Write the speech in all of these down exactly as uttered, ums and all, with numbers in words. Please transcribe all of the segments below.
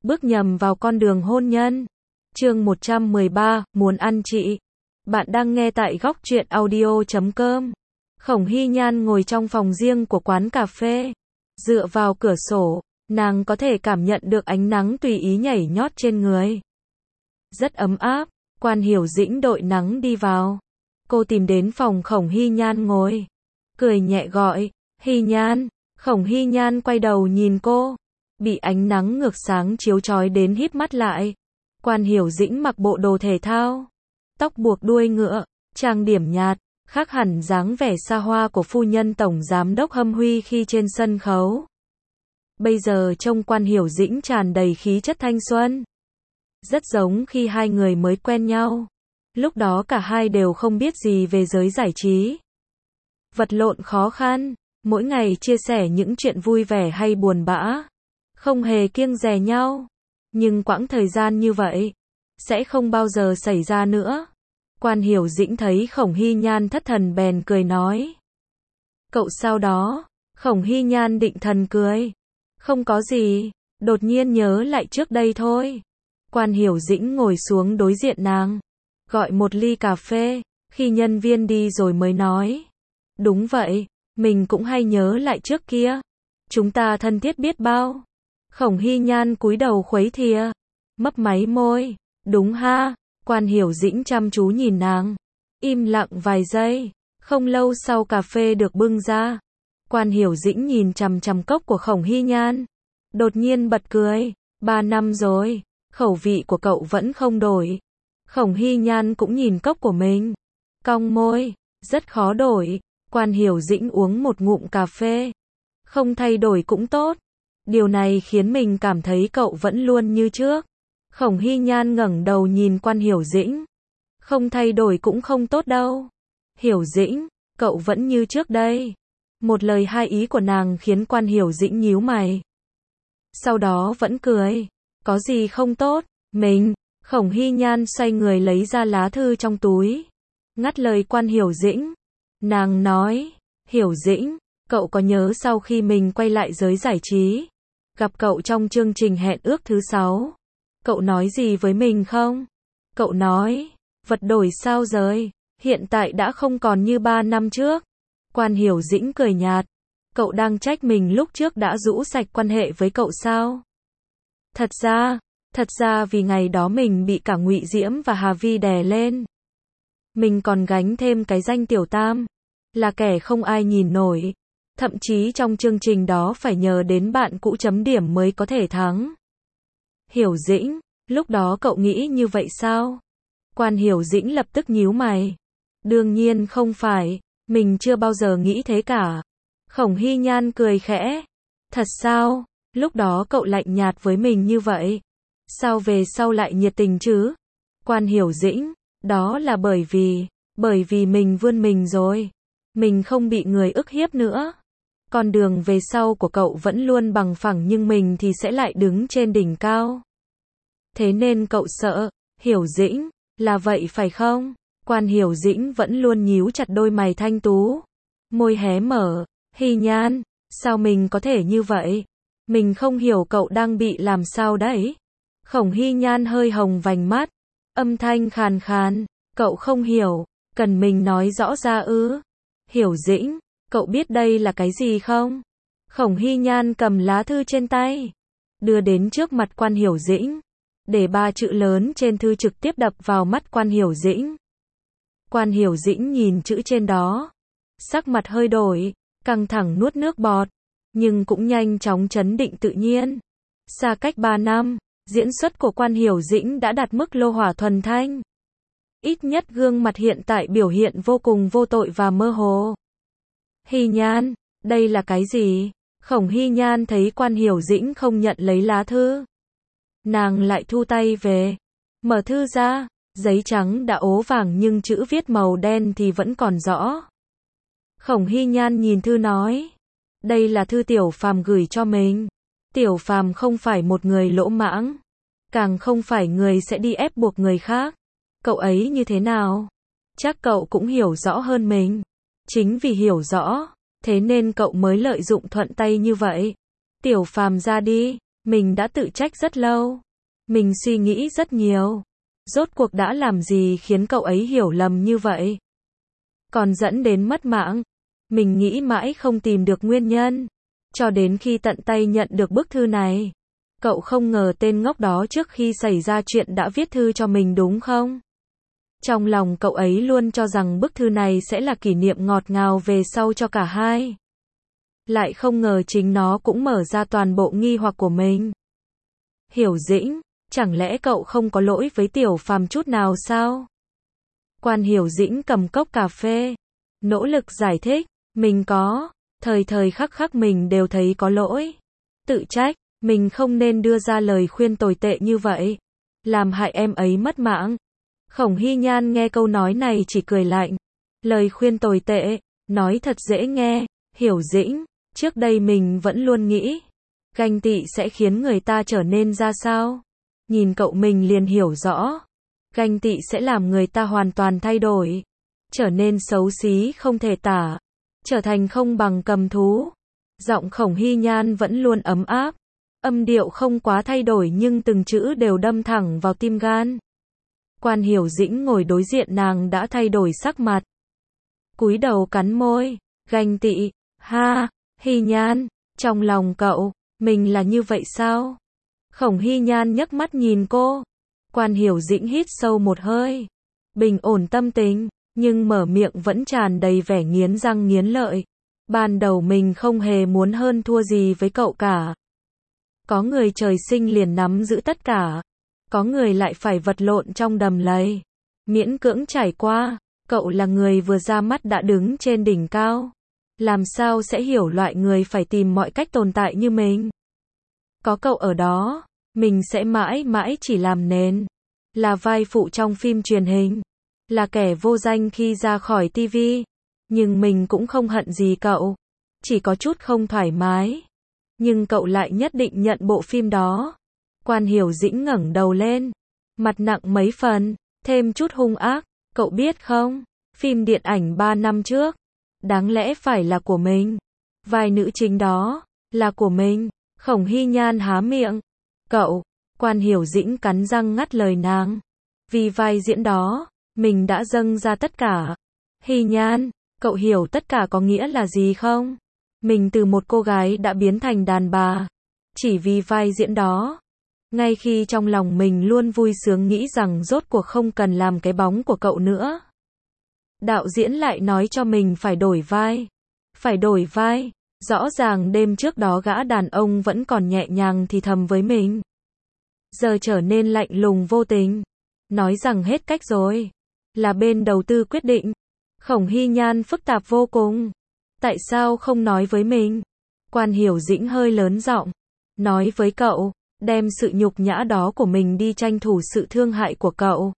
bước nhầm vào con đường hôn nhân. Chương một trăm mười ba, muốn ăn chị. Bạn đang nghe tại góc truyện audio chấm com. Khổng Hy Nhan ngồi trong phòng riêng của quán cà phê. Dựa vào cửa sổ, nàng có thể cảm nhận được ánh nắng tùy ý nhảy nhót trên người. Rất ấm áp, Quan Hiểu Dĩnh đội nắng đi vào. Cô tìm đến phòng Khổng Hy Nhan ngồi. Cười nhẹ gọi, Hy Nhan. Khổng Hy Nhan quay đầu nhìn cô. Bị ánh nắng ngược sáng chiếu chói đến híp mắt lại. Quan Hiểu Dĩnh mặc bộ đồ thể thao. Tóc buộc đuôi ngựa, trang điểm nhạt, khác hẳn dáng vẻ xa hoa của phu nhân tổng giám đốc Hâm Huy khi trên sân khấu. Bây giờ trông Quan Hiểu Dĩnh tràn đầy khí chất thanh xuân. Rất giống khi hai người mới quen nhau. Lúc đó cả hai đều không biết gì về giới giải trí. Vật lộn khó khăn, mỗi ngày chia sẻ những chuyện vui vẻ hay buồn bã. Không hề kiêng dè nhau. Nhưng quãng thời gian như vậy sẽ không bao giờ xảy ra nữa. Quan Hiểu Dĩnh thấy Khổng Hy Nhan thất thần bèn cười nói. Cậu sao đó? Khổng Hy Nhan định thần cười. Không có gì, đột nhiên nhớ lại trước đây thôi. Quan Hiểu Dĩnh ngồi xuống đối diện nàng, gọi một ly cà phê, khi nhân viên đi rồi mới nói. Đúng vậy, mình cũng hay nhớ lại trước kia. Chúng ta thân thiết biết bao. Khổng Hy Nhan cúi đầu khuấy thìa, mấp máy môi. Đúng ha. Quan Hiểu Dĩnh chăm chú nhìn nàng, im lặng vài giây. Không lâu sau cà phê được bưng ra. Quan Hiểu Dĩnh nhìn chằm chằm cốc của Khổng Hy Nhan, đột nhiên bật cười. Ba năm rồi, khẩu vị của cậu vẫn không đổi. Khổng Hy Nhan cũng nhìn cốc của mình, cong môi, rất khó đổi. Quan Hiểu Dĩnh uống một ngụm cà phê. Không thay đổi cũng tốt. Điều này khiến mình cảm thấy cậu vẫn luôn như trước. Khổng Hy Nhan ngẩng đầu nhìn Quan Hiểu Dĩnh. Không thay đổi cũng không tốt đâu. Hiểu Dĩnh, cậu vẫn như trước đây. Một lời hai ý của nàng khiến Quan Hiểu Dĩnh nhíu mày. Sau đó vẫn cười. Có gì không tốt? Mình. Khổng Hy Nhan xoay người lấy ra lá thư trong túi. Ngắt lời Quan Hiểu Dĩnh. Nàng nói, Hiểu Dĩnh, cậu có nhớ sau khi mình quay lại giới giải trí, gặp cậu trong chương trình hẹn ước thứ sáu, cậu nói gì với mình không? Cậu nói, vật đổi sao rời, hiện tại đã không còn như ba năm trước. Quan Hiểu Dĩnh cười nhạt. Cậu đang trách mình lúc trước đã rũ sạch quan hệ với cậu sao? Thật ra, thật ra vì ngày đó mình bị cả Ngụy Diễm và Hà Vi đè lên. Mình còn gánh thêm cái danh tiểu tam, là kẻ không ai nhìn nổi. Thậm chí trong chương trình đó phải nhờ đến bạn cũ chấm điểm mới có thể thắng. Hiểu Dĩnh, lúc đó cậu nghĩ như vậy sao? Quan Hiểu Dĩnh lập tức nhíu mày. Đương nhiên không phải, mình chưa bao giờ nghĩ thế cả. Khổng Hy Nhan cười khẽ. Thật sao? Lúc đó cậu lạnh nhạt với mình như vậy. Sao về sau lại nhiệt tình chứ? Quan Hiểu Dĩnh, đó là bởi vì, bởi vì mình vươn mình rồi. Mình không bị người ức hiếp nữa. Con đường về sau của cậu vẫn luôn bằng phẳng nhưng mình thì sẽ lại đứng trên đỉnh cao. Thế nên cậu sợ, Hiểu Dĩnh, là vậy phải không? Quan Hiểu Dĩnh vẫn luôn nhíu chặt đôi mày thanh tú. Môi hé mở, Hy Nhan, sao mình có thể như vậy? Mình không hiểu cậu đang bị làm sao đấy. Khổng Hy Nhan hơi hồng vành mắt, âm thanh khàn khàn, cậu không hiểu, cần mình nói rõ ra ư? Hiểu Dĩnh, cậu biết đây là cái gì không? Khổng Hy Nhan cầm lá thư trên tay, đưa đến trước mặt Quan Hiểu Dĩnh, để ba chữ lớn trên thư trực tiếp đập vào mắt Quan Hiểu Dĩnh. Quan Hiểu Dĩnh nhìn chữ trên đó, sắc mặt hơi đổi, căng thẳng nuốt nước bọt, nhưng cũng nhanh chóng trấn định tự nhiên. Xa cách ba năm, diễn xuất của Quan Hiểu Dĩnh đã đạt mức lô hỏa thuần thanh. Ít nhất gương mặt hiện tại biểu hiện vô cùng vô tội và mơ hồ. Hy Nhan, đây là cái gì? Khổng Hy Nhan thấy Quan Hiểu Dĩnh không nhận lấy lá thư. Nàng lại thu tay về. Mở thư ra, giấy trắng đã ố vàng nhưng chữ viết màu đen thì vẫn còn rõ. Khổng Hy Nhan nhìn thư nói. Đây là thư Tiểu Phàm gửi cho mình. Tiểu Phàm không phải một người lỗ mãng. Càng không phải người sẽ đi ép buộc người khác. Cậu ấy như thế nào? Chắc cậu cũng hiểu rõ hơn mình. Chính vì hiểu rõ, thế nên cậu mới lợi dụng thuận tay như vậy. Tiểu Phàm ra đi, Mình đã tự trách rất lâu. Mình suy nghĩ rất nhiều. Rốt cuộc đã làm gì khiến cậu ấy hiểu lầm như vậy? Còn dẫn đến mất mạng. Mình nghĩ mãi không tìm được nguyên nhân. Cho đến khi tận tay nhận được bức thư này. Cậu không ngờ tên ngốc đó trước khi xảy ra chuyện đã viết thư cho mình đúng không? Trong lòng cậu ấy luôn cho rằng bức thư này sẽ là kỷ niệm ngọt ngào về sau cho cả hai. Lại không ngờ chính nó cũng mở ra toàn bộ nghi hoặc của mình. Hiểu Dĩnh, chẳng lẽ cậu không có lỗi với Tiểu Phàm chút nào sao? Quan Hiểu Dĩnh cầm cốc cà phê, nỗ lực giải thích, mình có, thời thời khắc khắc mình đều thấy có lỗi. Tự trách, mình không nên đưa ra lời khuyên tồi tệ như vậy, làm hại em ấy mất mạng. Khổng Hy Nhan nghe câu nói này chỉ cười lạnh. Lời khuyên tồi tệ, nói thật dễ nghe, Hiểu Dĩnh, trước đây mình vẫn luôn nghĩ, ganh tị sẽ khiến người ta trở nên ra sao. Nhìn cậu mình liền hiểu rõ, ganh tị sẽ làm người ta hoàn toàn thay đổi, trở nên xấu xí không thể tả, trở thành không bằng cầm thú. Giọng Khổng Hy Nhan vẫn luôn ấm áp, âm điệu không quá thay đổi nhưng từng chữ đều đâm thẳng vào tim gan. Quan Hiểu Dĩnh ngồi đối diện nàng đã thay đổi sắc mặt. Cúi đầu cắn môi, ganh tị, ha, Hy Nhan, trong lòng cậu, mình là như vậy sao? Khổng Hy Nhan nhấc mắt nhìn cô. Quan Hiểu Dĩnh hít sâu một hơi, bình ổn tâm tình, nhưng mở miệng vẫn tràn đầy vẻ nghiến răng nghiến lợi. Ban đầu mình không hề muốn hơn thua gì với cậu cả. Có người trời sinh liền nắm giữ tất cả. Có người lại phải vật lộn trong đầm lầy. Miễn cưỡng trải qua, cậu là người vừa ra mắt đã đứng trên đỉnh cao. Làm sao sẽ hiểu loại người phải tìm mọi cách tồn tại như mình? Có cậu ở đó, mình sẽ mãi mãi chỉ làm nền. Là vai phụ trong phim truyền hình. Là kẻ vô danh khi ra khỏi tivi. Nhưng mình cũng không hận gì cậu. Chỉ có chút không thoải mái. Nhưng cậu lại nhất định nhận bộ phim đó. Quan Hiểu Dĩnh ngẩng đầu lên. Mặt nặng mấy phần, thêm chút hung ác. Cậu biết không, phim điện ảnh ba năm trước, đáng lẽ phải là của mình. Vai nữ chính đó, là của mình. Khổng Hy Nhan há miệng. Cậu, Quan Hiểu Dĩnh cắn răng ngắt lời nàng. Vì vai diễn đó, mình đã dâng ra tất cả. Hy Nhan, cậu hiểu tất cả có nghĩa là gì không? Mình từ một cô gái đã biến thành đàn bà. Chỉ vì vai diễn đó. Ngay khi trong lòng mình luôn vui sướng nghĩ rằng rốt cuộc không cần làm cái bóng của cậu nữa. Đạo diễn lại nói cho mình phải đổi vai. Phải đổi vai. Rõ ràng đêm trước đó gã đàn ông vẫn còn nhẹ nhàng thì thầm với mình. Giờ trở nên lạnh lùng vô tình. Nói rằng hết cách rồi. Là bên đầu tư quyết định. Khổng Hy Nhan phức tạp vô cùng. Tại sao không nói với mình? Quan Hiểu Dĩnh hơi lớn giọng. Nói với cậu, đem sự nhục nhã đó của mình đi tranh thủ sự thương hại của cậu.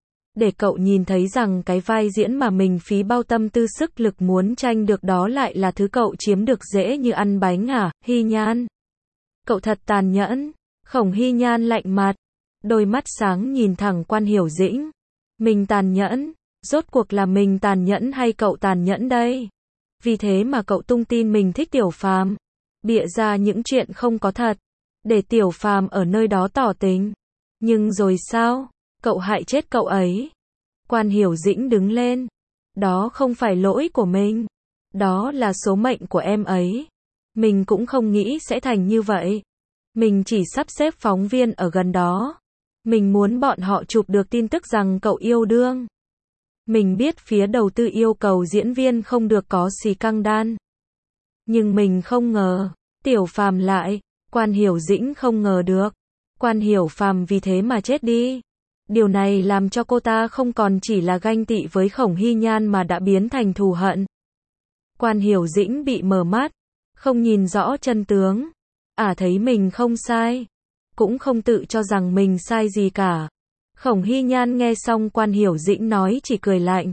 Để cậu nhìn thấy rằng cái vai diễn mà mình phí bao tâm tư sức lực muốn tranh được đó lại là thứ cậu chiếm được dễ như ăn bánh à, Hy Nhan. Cậu thật tàn nhẫn. Khổng Hy Nhan lạnh mặt. Đôi mắt sáng nhìn thẳng Quan Hiểu Dĩnh. Mình tàn nhẫn. Rốt cuộc là mình tàn nhẫn hay cậu tàn nhẫn đây? Vì thế mà cậu tung tin mình thích Tiểu Phàm. Bịa ra những chuyện không có thật. Để Tiểu Phàm ở nơi đó tỏ tình. Nhưng rồi sao? Cậu hại chết cậu ấy. Quan Hiểu Dĩnh đứng lên. Đó không phải lỗi của mình. Đó là số mệnh của em ấy. Mình cũng không nghĩ sẽ thành như vậy. Mình chỉ sắp xếp phóng viên ở gần đó. Mình muốn bọn họ chụp được tin tức rằng cậu yêu đương. Mình biết phía đầu tư yêu cầu diễn viên không được có xì căng đan. Nhưng mình không ngờ. Tiểu Phàm lại. Quan Hiểu Dĩnh không ngờ được. Quan Hiểu Phàm vì thế mà chết đi. Điều này làm cho cô ta không còn chỉ là ganh tị với Khổng Hy Nhan mà đã biến thành thù hận. Quan Hiểu Dĩnh bị mờ mắt. Không nhìn rõ chân tướng. Ả thấy mình không sai. Cũng không tự cho rằng mình sai gì cả. Khổng Hy Nhan nghe xong Quan Hiểu Dĩnh nói chỉ cười lạnh.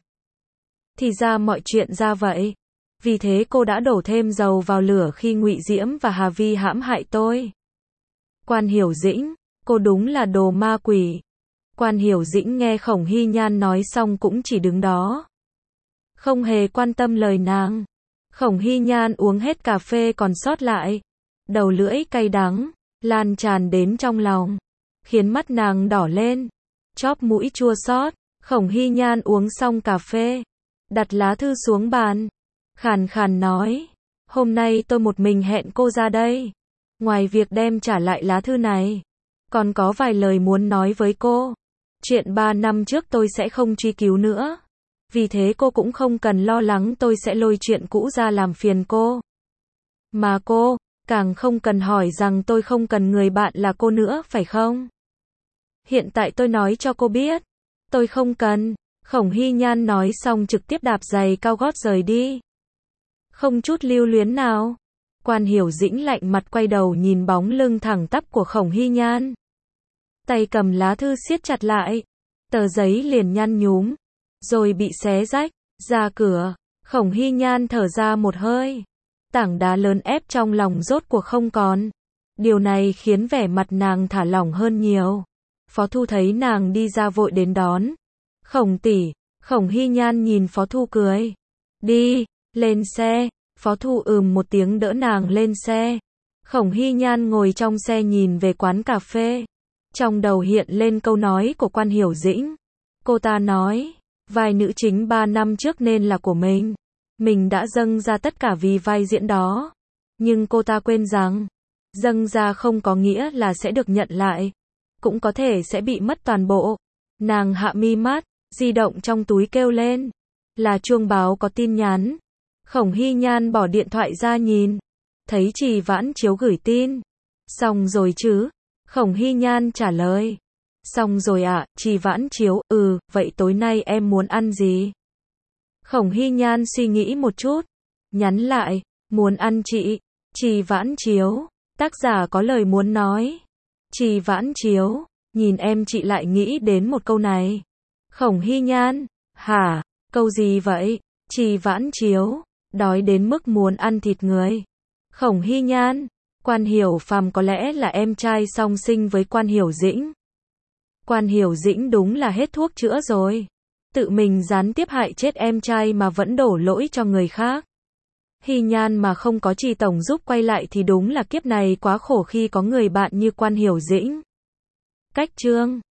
Thì ra mọi chuyện ra vậy. Vì thế cô đã đổ thêm dầu vào lửa khi Ngụy Diễm và Hà Vi hãm hại tôi. Quan Hiểu Dĩnh, cô đúng là đồ ma quỷ. Quan Hiểu Dĩnh nghe Khổng Hy Nhan nói xong cũng chỉ đứng đó. Không hề quan tâm lời nàng. Khổng Hy Nhan uống hết cà phê còn sót lại. Đầu lưỡi cay đắng, lan tràn đến trong lòng, khiến mắt nàng đỏ lên, chóp mũi chua xót. Khổng Hy Nhan uống xong cà phê, đặt lá thư xuống bàn, khàn khàn nói, hôm nay tôi một mình hẹn cô ra đây. Ngoài việc đem trả lại lá thư này, còn có vài lời muốn nói với cô. Chuyện ba năm trước tôi sẽ không truy cứu nữa. Vì thế cô cũng không cần lo lắng tôi sẽ lôi chuyện cũ ra làm phiền cô. Mà cô, càng không cần hỏi rằng tôi không cần người bạn là cô nữa, phải không? Hiện tại tôi nói cho cô biết, tôi không cần. Khổng Hy Nhan nói xong trực tiếp đạp giày cao gót rời đi. Không chút lưu luyến nào. Quan Hiểu Dĩnh lạnh mặt quay đầu nhìn bóng lưng thẳng tắp của Khổng Hy Nhan. Tay cầm lá thư siết chặt lại. Tờ giấy liền nhăn nhúm, rồi bị xé rách. Ra cửa, Khổng Hy Nhan thở ra một hơi. Tảng đá lớn ép trong lòng rốt cuộc không còn. Điều này khiến vẻ mặt nàng thả lỏng hơn nhiều. Phó Thu thấy nàng đi ra vội đến đón. Khổng tỷ, Khổng Hy Nhan nhìn Phó Thu cười. Đi, lên xe. Phó Thu ừm một tiếng đỡ nàng lên xe. Khổng Hy Nhan ngồi trong xe nhìn về quán cà phê. Trong đầu hiện lên câu nói của Quan Hiểu Dĩnh. Cô ta nói, vai nữ chính ba năm trước nên là của mình. Mình đã dâng ra tất cả vì vai diễn đó. Nhưng cô ta quên rằng, dâng ra không có nghĩa là sẽ được nhận lại. Cũng có thể sẽ bị mất toàn bộ. Nàng hạ mi mắt, di động trong túi kêu lên. Là chuông báo có tin nhắn. Khổng Hy Nhan bỏ điện thoại ra nhìn. Thấy Trì Vãn Chiếu gửi tin. Xong rồi chứ? Khổng Hy Nhan trả lời. Xong rồi ạ, à, Trì Vãn Chiếu, ừ, vậy tối nay em muốn ăn gì? Khổng Hy Nhan suy nghĩ một chút. Nhắn lại, muốn ăn chị. Trì Vãn Chiếu, tác giả có lời muốn nói. Trì Vãn Chiếu, nhìn em chị lại nghĩ đến một câu này. Khổng Hy Nhan, hả, câu gì vậy? Trì Vãn Chiếu, đói đến mức muốn ăn thịt người. Khổng Hy Nhan, Quan Hiểu Phàm có lẽ là em trai song sinh với Quan Hiểu Dĩnh. Quan Hiểu Dĩnh đúng là hết thuốc chữa rồi. Tự mình gián tiếp hại chết em trai mà vẫn đổ lỗi cho người khác. Hy Nhan mà không có Trì tổng giúp quay lại thì đúng là kiếp này quá khổ khi có người bạn như Quan Hiểu Dĩnh. Cách chương